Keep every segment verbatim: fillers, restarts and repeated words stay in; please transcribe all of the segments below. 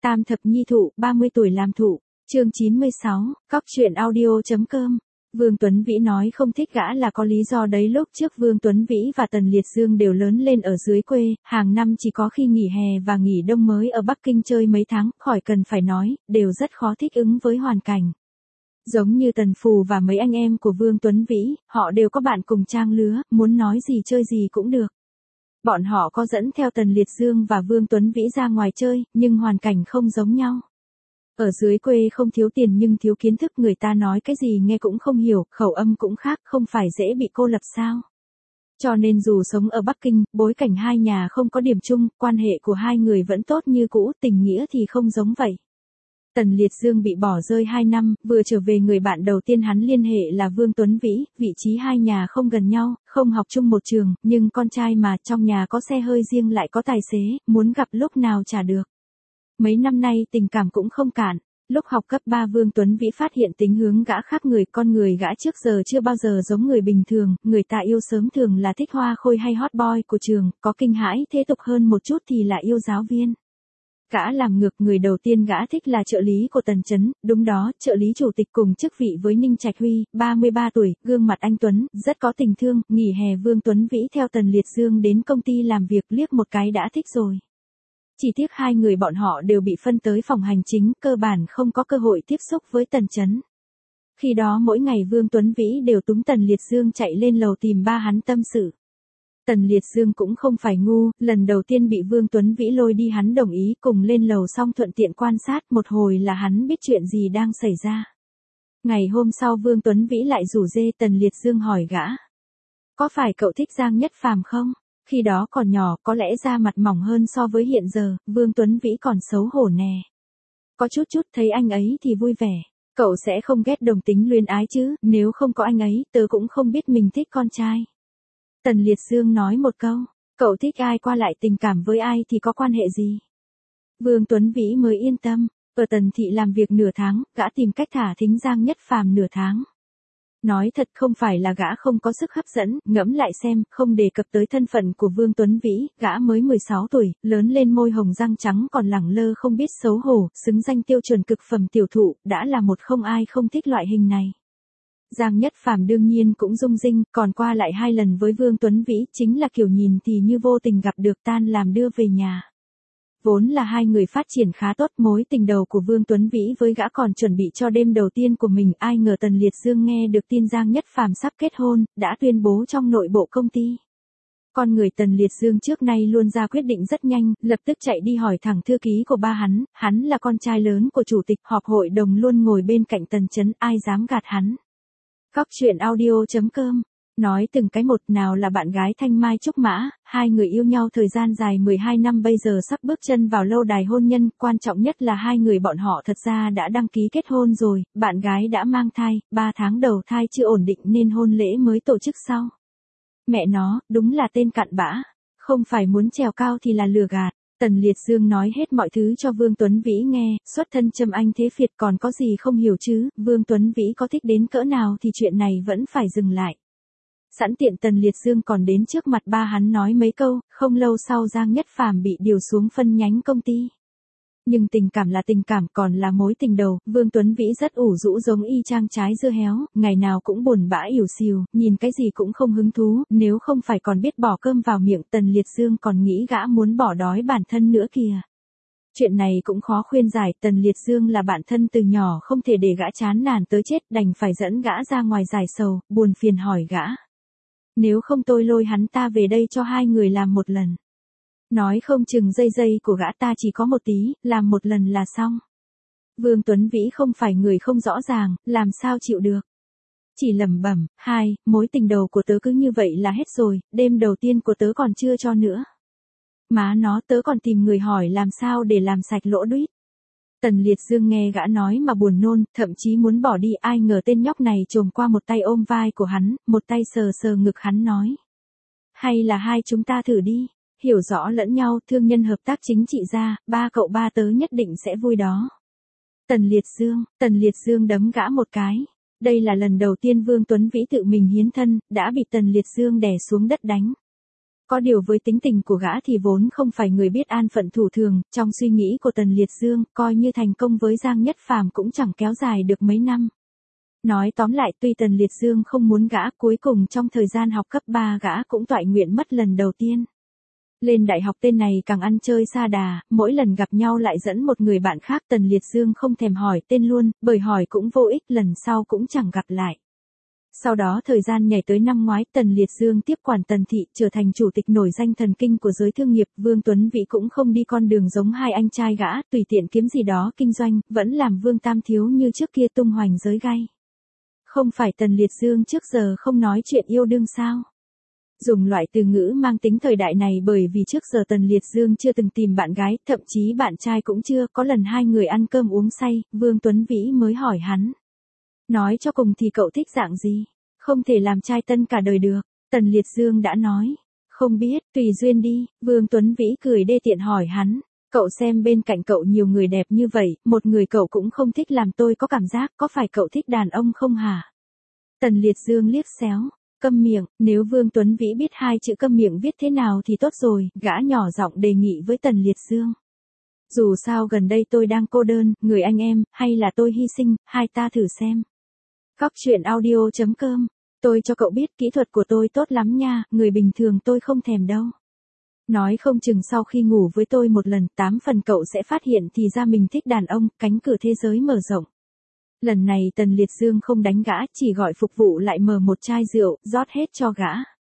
Tam thập nhi thụ, ba mươi tuổi làm thụ, chương chín mươi sáu, cóc truyện audio.com. Vương Tuấn Vĩ nói không thích gã là có lý do đấy. Lúc trước Vương Tuấn Vĩ và Tần Liệt Dương đều lớn lên ở dưới quê, hàng năm chỉ có khi nghỉ hè và nghỉ đông mới ở Bắc Kinh chơi mấy tháng, khỏi cần phải nói, đều rất khó thích ứng với hoàn cảnh. Giống như Tần Phù và mấy anh em của Vương Tuấn Vĩ, họ đều có bạn cùng trang lứa, muốn nói gì chơi gì cũng được. Bọn họ có dẫn theo Tần Liệt Dương và Vương Tuấn Vĩ ra ngoài chơi, nhưng hoàn cảnh không giống nhau. Ở dưới quê không thiếu tiền nhưng thiếu kiến thức, người ta nói cái gì nghe cũng không hiểu, khẩu âm cũng khác, không phải dễ bị cô lập sao. Cho nên dù sống ở Bắc Kinh, bối cảnh hai nhà không có điểm chung, quan hệ của hai người vẫn tốt như cũ, tình nghĩa thì không giống vậy. Tần Liệt Dương bị bỏ rơi hai năm, vừa trở về người bạn đầu tiên hắn liên hệ là Vương Tuấn Vĩ, vị trí hai nhà không gần nhau, không học chung một trường, nhưng con trai mà, trong nhà có xe hơi riêng lại có tài xế, muốn gặp lúc nào chả được. Mấy năm nay tình cảm cũng không cạn. Lúc học cấp ba Vương Tuấn Vĩ phát hiện tính hướng gã khác người, con người gã trước giờ chưa bao giờ giống người bình thường, người ta yêu sớm thường là thích hoa khôi hay hot boy của trường, có kinh hãi thế tục hơn một chút thì là yêu giáo viên. Gã làm ngược, người đầu tiên gã thích là trợ lý của Tần Chấn, đúng đó, trợ lý chủ tịch cùng chức vị với Ninh Trạch Huy, ba mươi ba tuổi, gương mặt anh Tuấn, rất có tình thương. Nghỉ hè Vương Tuấn Vĩ theo Tần Liệt Dương đến công ty làm việc, liếc một cái đã thích rồi. Chỉ tiếc hai người bọn họ đều bị phân tới phòng hành chính, cơ bản không có cơ hội tiếp xúc với Tần Chấn. Khi đó mỗi ngày Vương Tuấn Vĩ đều túng Tần Liệt Dương chạy lên lầu tìm ba hắn tâm sự. Tần Liệt Dương cũng không phải ngu, lần đầu tiên bị Vương Tuấn Vĩ lôi đi hắn đồng ý, cùng lên lầu xong thuận tiện quan sát một hồi là hắn biết chuyện gì đang xảy ra. Ngày hôm sau Vương Tuấn Vĩ lại rủ dê Tần Liệt Dương hỏi gã. Có phải cậu thích Giang Nhất Phàm không? Khi đó còn nhỏ, có lẽ da mặt mỏng hơn so với hiện giờ, Vương Tuấn Vĩ còn xấu hổ nè. Có chút chút thấy anh ấy thì vui vẻ. Cậu sẽ không ghét đồng tính luyến ái chứ, nếu không có anh ấy, tớ cũng không biết mình thích con trai. Tần Liệt Dương nói một câu, cậu thích ai qua lại tình cảm với ai thì có quan hệ gì? Vương Tuấn Vĩ mới yên tâm, ở Tần Thị làm việc nửa tháng, gã tìm cách thả thính Giang Nhất Phàm nửa tháng. Nói thật không phải là gã không có sức hấp dẫn, ngẫm lại xem, không đề cập tới thân phận của Vương Tuấn Vĩ, gã mới mười sáu tuổi, lớn lên môi hồng răng trắng còn lẳng lơ không biết xấu hổ, xứng danh tiêu chuẩn cực phẩm tiểu thụ, đã là một không ai không thích loại hình này. Giang Nhất Phàm đương nhiên cũng rung rinh, còn qua lại hai lần với Vương Tuấn Vĩ, chính là kiểu nhìn thì như vô tình gặp được tan làm đưa về nhà. Vốn là hai người phát triển khá tốt, mối tình đầu của Vương Tuấn Vĩ với gã còn chuẩn bị cho đêm đầu tiên của mình, ai ngờ Tần Liệt Dương nghe được tin Giang Nhất Phàm sắp kết hôn, đã tuyên bố trong nội bộ công ty. Con người Tần Liệt Dương trước nay luôn ra quyết định rất nhanh, lập tức chạy đi hỏi thẳng thư ký của ba hắn, hắn là con trai lớn của chủ tịch, họp hội đồng luôn ngồi bên cạnh Tần Chấn, ai dám gạt hắn. Cóc truyện audio.com. Nói từng cái một, nào là bạn gái Thanh Mai Trúc Mã, hai người yêu nhau thời gian dài mười hai năm bây giờ sắp bước chân vào lâu đài hôn nhân, quan trọng nhất là hai người bọn họ thật ra đã đăng ký kết hôn rồi, bạn gái đã mang thai, ba tháng đầu thai chưa ổn định nên hôn lễ mới tổ chức sau. Mẹ nó, đúng là tên cặn bã, không phải muốn trèo cao thì là lừa gạt. Tần Liệt Dương nói hết mọi thứ cho Vương Tuấn Vĩ nghe, xuất thân Trâm Anh thế Việt còn có gì không hiểu chứ, Vương Tuấn Vĩ có thích đến cỡ nào thì chuyện này vẫn phải dừng lại. Sẵn tiện Tần Liệt Dương còn đến trước mặt ba hắn nói mấy câu, không lâu sau Giang Nhất Phàm bị điều xuống phân nhánh công ty. Nhưng tình cảm là tình cảm, còn là mối tình đầu, Vương Tuấn Vĩ rất ủ rũ giống y chang trái dưa héo, ngày nào cũng buồn bã ỉu xìu, nhìn cái gì cũng không hứng thú, nếu không phải còn biết bỏ cơm vào miệng Tần Liệt Dương còn nghĩ gã muốn bỏ đói bản thân nữa kìa. Chuyện này cũng khó khuyên giải, Tần Liệt Dương là bạn thân từ nhỏ không thể để gã chán nản tới chết, đành phải dẫn gã ra ngoài giải sầu, buồn phiền hỏi gã. Nếu không tôi lôi hắn ta về đây cho hai người làm một lần. Nói không chừng dây dây của gã ta chỉ có một tí, làm một lần là xong. Vương Tuấn Vĩ không phải người không rõ ràng, làm sao chịu được. Chỉ lẩm bẩm, hai, mối tình đầu của tớ cứ như vậy là hết rồi, đêm đầu tiên của tớ còn chưa cho nữa. Má nó, tớ còn tìm người hỏi làm sao để làm sạch lỗ đuýt. Tần Liệt Dương nghe gã nói mà buồn nôn, thậm chí muốn bỏ đi, ai ngờ tên nhóc này chồm qua một tay ôm vai của hắn, một tay sờ sờ ngực hắn nói. Hay là hai chúng ta thử đi, hiểu rõ lẫn nhau, thương nhân hợp tác chính trị ra, ba cậu ba tớ nhất định sẽ vui đó. Tần Liệt Dương, Tần Liệt Dương đấm gã một cái. Đây là lần đầu tiên Vương Tuấn Vĩ tự mình hiến thân, đã bị Tần Liệt Dương đè xuống đất đánh. Có điều với tính tình của gã thì vốn không phải người biết an phận thủ thường, trong suy nghĩ của Tần Liệt Dương, coi như thành công với Giang Nhất Phàm cũng chẳng kéo dài được mấy năm. Nói tóm lại, tuy Tần Liệt Dương không muốn gã, cuối cùng trong thời gian học cấp ba gã cũng toại nguyện mất lần đầu tiên. Lên đại học tên này càng ăn chơi sa đà, mỗi lần gặp nhau lại dẫn một người bạn khác. Tần Liệt Dương không thèm hỏi tên luôn, bởi hỏi cũng vô ích, lần sau cũng chẳng gặp lại. Sau đó thời gian nhảy tới năm ngoái, Tần Liệt Dương tiếp quản Tần Thị, trở thành chủ tịch nổi danh thần kinh của giới thương nghiệp. Vương Tuấn Vĩ cũng không đi con đường giống hai anh trai gã, tùy tiện kiếm gì đó kinh doanh, vẫn làm Vương Tam Thiếu như trước kia tung hoành giới gay. Không phải Tần Liệt Dương trước giờ không nói chuyện yêu đương sao? Dùng loại từ ngữ mang tính thời đại này bởi vì trước giờ Tần Liệt Dương chưa từng tìm bạn gái, thậm chí bạn trai cũng chưa. Có lần hai người ăn cơm uống say, Vương Tuấn Vĩ mới hỏi hắn. Nói cho cùng thì cậu thích dạng gì? Không thể làm trai tân cả đời được. Tần Liệt Dương đã nói. Không biết, tùy duyên đi. Vương Tuấn Vĩ cười đê tiện hỏi hắn. Cậu xem bên cạnh cậu nhiều người đẹp như vậy, một người cậu cũng không thích làm tôi có cảm giác, có phải cậu thích đàn ông không hả? Tần Liệt Dương liếc xéo. Câm miệng, nếu Vương Tuấn Vĩ biết hai chữ câm miệng viết thế nào thì tốt rồi, gã nhỏ giọng đề nghị với Tần Liệt Dương. Dù sao gần đây tôi đang cô đơn, người anh em, hay là tôi hy sinh, hai ta thử xem. Cóc truyện audio chấm com, tôi cho cậu biết kỹ thuật của tôi tốt lắm nha, người bình thường tôi không thèm đâu. Nói không chừng sau khi ngủ với tôi một lần, tám phần cậu sẽ phát hiện thì ra mình thích đàn ông, cánh cửa thế giới mở rộng. Lần này Tần Liệt Dương không đánh gã, chỉ gọi phục vụ lại mở một chai rượu, rót hết cho gã.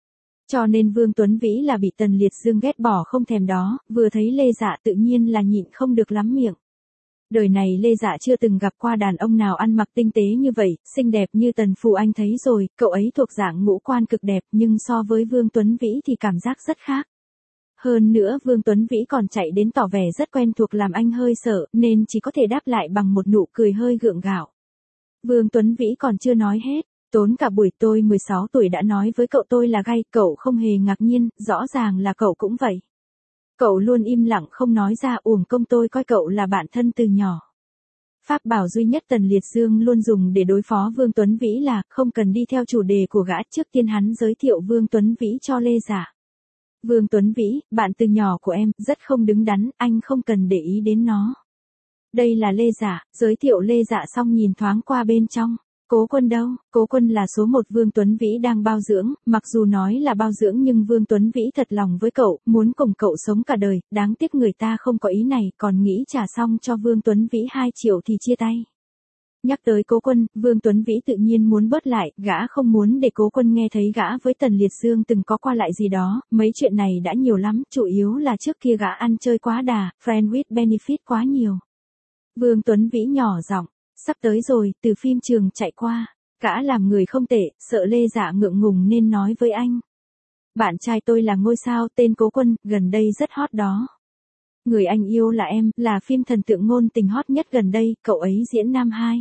Cho nên Vương Tuấn Vĩ là bị Tần Liệt Dương ghét bỏ không thèm đó, vừa thấy Lê Dạ tự nhiên là nhịn không được lắm miệng. Đời này Lê Dạ chưa từng gặp qua đàn ông nào ăn mặc tinh tế như vậy, xinh đẹp như Tần Phù Anh thấy rồi, cậu ấy thuộc dạng ngũ quan cực đẹp nhưng so với Vương Tuấn Vĩ thì cảm giác rất khác. Hơn nữa Vương Tuấn Vĩ còn chạy đến tỏ vẻ rất quen thuộc làm anh hơi sợ, nên chỉ có thể đáp lại bằng một nụ cười hơi gượng gạo. Vương Tuấn Vĩ còn chưa nói hết, tốn cả buổi tôi mười sáu tuổi đã nói với cậu tôi là gay, cậu không hề ngạc nhiên, rõ ràng là cậu cũng vậy. Cậu luôn im lặng không nói ra, uổng công tôi coi cậu là bạn thân từ nhỏ. Pháp bảo duy nhất Tần Liệt Dương luôn dùng để đối phó Vương Tuấn Vĩ là không cần đi theo chủ đề của gã, trước tiên hắn giới thiệu Vương Tuấn Vĩ cho Lê Dạ. Vương Tuấn Vĩ, bạn từ nhỏ của em, rất không đứng đắn, anh không cần để ý đến nó. Đây là Lê Dạ, giới thiệu Lê Dạ xong nhìn thoáng qua bên trong. Cố Quân đâu? Cố Quân là số một. Vương Tuấn Vĩ đang bao dưỡng, mặc dù nói là bao dưỡng nhưng Vương Tuấn Vĩ thật lòng với cậu, muốn cùng cậu sống cả đời, đáng tiếc người ta không có ý này, còn nghĩ trả xong cho Vương Tuấn Vĩ hai triệu thì chia tay. Nhắc tới Cố Quân, Vương Tuấn Vĩ tự nhiên muốn bớt lại, gã không muốn để Cố Quân nghe thấy gã với Tần Liệt Dương từng có qua lại gì đó, mấy chuyện này đã nhiều lắm, chủ yếu là trước kia gã ăn chơi quá đà, friend with benefit quá nhiều. Vương Tuấn Vĩ nhỏ giọng, sắp tới rồi, từ phim trường chạy qua, gã làm người không tệ, sợ Lê Dạ ngượng ngùng nên nói với anh. Bạn trai tôi là ngôi sao, tên Cố Quân, gần đây rất hot đó. Người anh yêu là em, là phim thần tượng ngôn tình hot nhất gần đây, cậu ấy diễn nam hai.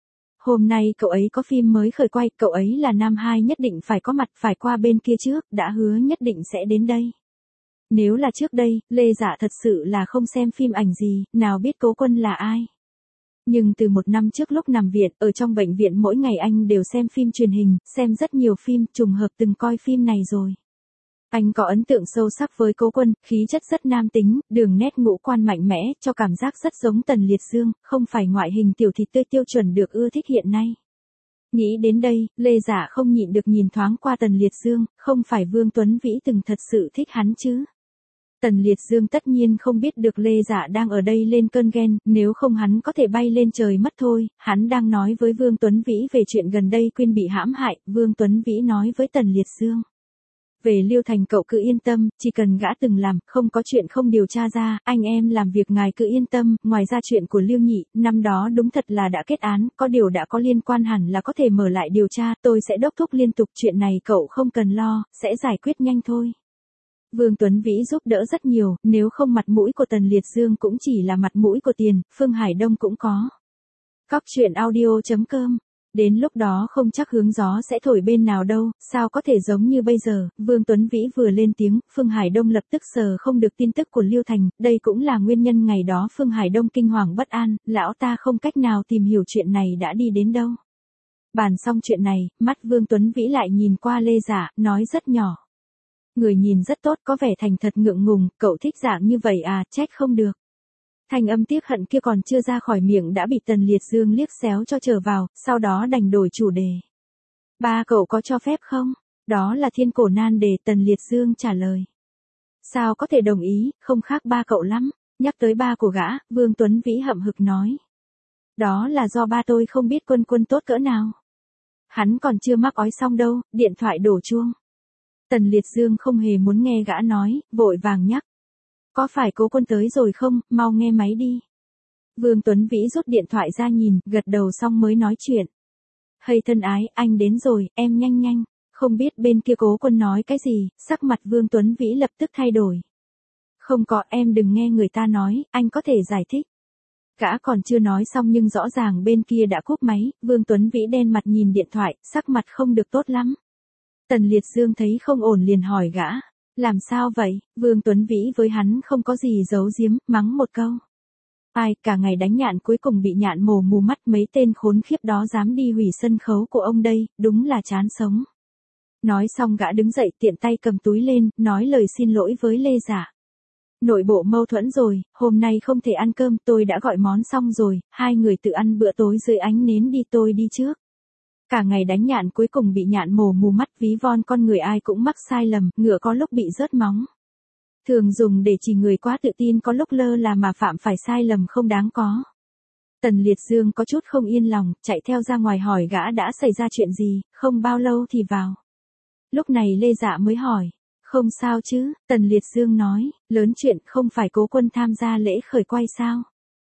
Hôm nay cậu ấy có phim mới khởi quay, cậu ấy là nam hai nhất định phải có mặt, phải qua bên kia trước, đã hứa nhất định sẽ đến đây. Nếu là trước đây, Lê Dạ thật sự là không xem phim ảnh gì, nào biết Cố Quân là ai. Nhưng từ một năm trước lúc nằm viện, ở trong bệnh viện mỗi ngày anh đều xem phim truyền hình, xem rất nhiều phim, trùng hợp từng coi phim này rồi. Anh có ấn tượng sâu sắc với Cố Quân, khí chất rất nam tính, đường nét ngũ quan mạnh mẽ, cho cảm giác rất giống Tần Liệt Dương, không phải ngoại hình tiểu thịt tươi tiêu chuẩn được ưa thích hiện nay. Nghĩ đến đây, Lê Dạ không nhịn được nhìn thoáng qua Tần Liệt Dương, không phải Vương Tuấn Vĩ từng thật sự thích hắn chứ. Tần Liệt Dương tất nhiên không biết được Lê Dạ đang ở đây lên cơn ghen, nếu không hắn có thể bay lên trời mất thôi. Hắn đang nói với Vương Tuấn Vĩ về chuyện gần đây Quyên bị hãm hại, Vương Tuấn Vĩ nói với Tần Liệt Dương. Về Liêu Thành cậu cứ yên tâm, chỉ cần gã từng làm, không có chuyện không điều tra ra, anh em làm việc ngài cứ yên tâm. Ngoài ra chuyện của Liêu Nhị, năm đó đúng thật là đã kết án, có điều đã có liên quan hẳn là có thể mở lại điều tra, tôi sẽ đốc thúc liên tục, chuyện này cậu không cần lo, sẽ giải quyết nhanh thôi. Vương Tuấn Vĩ giúp đỡ rất nhiều, nếu không mặt mũi của Tần Liệt Dương cũng chỉ là mặt mũi của tiền, Phương Hải Đông cũng có. Cóc truyện audio chấm com. Đến lúc đó không chắc hướng gió sẽ thổi bên nào đâu, sao có thể giống như bây giờ. Vương Tuấn Vĩ vừa lên tiếng, Phương Hải Đông lập tức sờ không được tin tức của Liêu Thành, đây cũng là nguyên nhân ngày đó Phương Hải Đông kinh hoàng bất an, lão ta không cách nào tìm hiểu chuyện này đã đi đến đâu. Bàn xong chuyện này, mắt Vương Tuấn Vĩ lại nhìn qua Lê Dạ, nói rất nhỏ. Người nhìn rất tốt, có vẻ thành thật ngượng ngùng, cậu thích dạng như vậy à, trách không được. Thanh âm tiếc hận kia còn chưa ra khỏi miệng đã bị Tần Liệt Dương liếc xéo cho trở vào, sau đó đành đổi chủ đề. Ba cậu có cho phép không? Đó là thiên cổ nan đề, Tần Liệt Dương trả lời. Sao có thể đồng ý, không khác ba cậu lắm. Nhắc tới ba của gã, Vương Tuấn Vĩ hậm hực nói. Đó là do ba tôi không biết Quân Quân tốt cỡ nào. Hắn còn chưa mắc ói xong đâu, điện thoại đổ chuông. Tần Liệt Dương không hề muốn nghe gã nói, vội vàng nhắc. Có phải Cố Quân tới rồi không, mau nghe máy đi. Vương Tuấn Vĩ rút điện thoại ra nhìn, gật đầu xong mới nói chuyện. Hây thân ái, anh đến rồi, em nhanh nhanh. Không biết bên kia Cố Quân nói cái gì, sắc mặt Vương Tuấn Vĩ lập tức thay đổi. Không có, em đừng nghe người ta nói, anh có thể giải thích. Gã còn chưa nói xong nhưng rõ ràng bên kia đã cúp máy, Vương Tuấn Vĩ đen mặt nhìn điện thoại, sắc mặt không được tốt lắm. Tần Liệt Dương thấy không ổn liền hỏi gã. Làm sao vậy? Vương Tuấn Vĩ với hắn không có gì giấu giếm, mắng một câu. Ai, cả ngày đánh nhạn cuối cùng bị nhạn mổ mù mắt, mấy tên khốn khiếp đó dám đi hủy sân khấu của ông đây, đúng là chán sống. Nói xong gã đứng dậy tiện tay cầm túi lên, nói lời xin lỗi với Lê Dạ. Nội bộ mâu thuẫn rồi, hôm nay không thể ăn cơm, tôi đã gọi món xong rồi, hai người tự ăn bữa tối dưới ánh nến đi, tôi đi trước. Cả ngày đánh nhạn cuối cùng bị nhạn mổ mù mắt, ví von con người ai cũng mắc sai lầm, ngựa có lúc bị rớt móng. Thường dùng để chỉ người quá tự tin, có lúc lơ là mà phạm phải sai lầm không đáng có. Tần Liệt Dương có chút không yên lòng, chạy theo ra ngoài hỏi gã đã xảy ra chuyện gì, không bao lâu thì vào. Lúc này Lê Dạ mới hỏi. Không sao chứ, Tần Liệt Dương nói, lớn chuyện, không phải Cố Quân tham gia lễ khởi quay sao.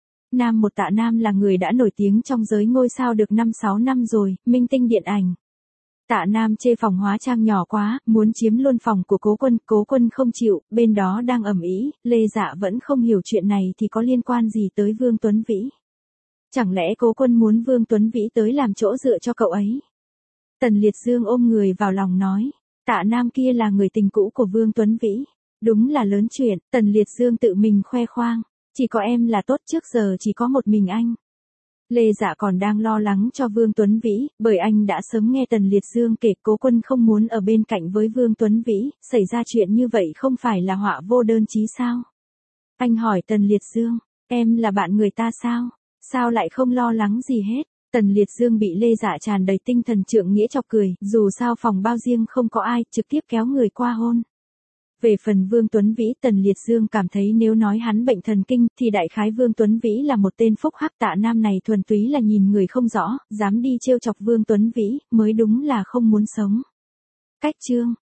Nam một Tạ Nam là người đã nổi tiếng trong giới ngôi sao được năm sáu năm rồi, minh tinh điện ảnh. Tạ Nam chê phòng hóa trang nhỏ quá, muốn chiếm luôn phòng của Cố Quân, Cố Quân không chịu, bên đó đang ầm ĩ, Lê Dạ vẫn không hiểu chuyện này thì có liên quan gì tới Vương Tuấn Vĩ. Chẳng lẽ Cố Quân muốn Vương Tuấn Vĩ tới làm chỗ dựa cho cậu ấy? Tần Liệt Dương ôm người vào lòng nói. Tạ Nam kia là người tình cũ của Vương Tuấn Vĩ. Đúng là lớn chuyện, Tần Liệt Dương tự mình khoe khoang. Chỉ có em là tốt, trước giờ chỉ có một mình anh. Lê Dạ còn đang lo lắng cho Vương Tuấn Vĩ, bởi anh đã sớm nghe Tần Liệt Dương kể Cố Quân không muốn ở bên cạnh với Vương Tuấn Vĩ, xảy ra chuyện như vậy không phải là họa vô đơn chí sao? Anh hỏi Tần Liệt Dương, em là bạn người ta sao? Sao lại không lo lắng gì hết? Tần Liệt Dương bị Lê Dạ tràn đầy tinh thần trượng nghĩa chọc cười, dù sao phòng bao riêng không có ai, trực tiếp kéo người qua hôn. Về phần Vương Tuấn Vĩ, Tần Liệt Dương cảm thấy nếu nói hắn bệnh thần kinh, thì đại khái Vương Tuấn Vĩ là một tên phúc hắc. Tạ Nam này thuần túy là nhìn người không rõ, dám đi trêu chọc Vương Tuấn Vĩ, mới đúng là không muốn sống. Cách chương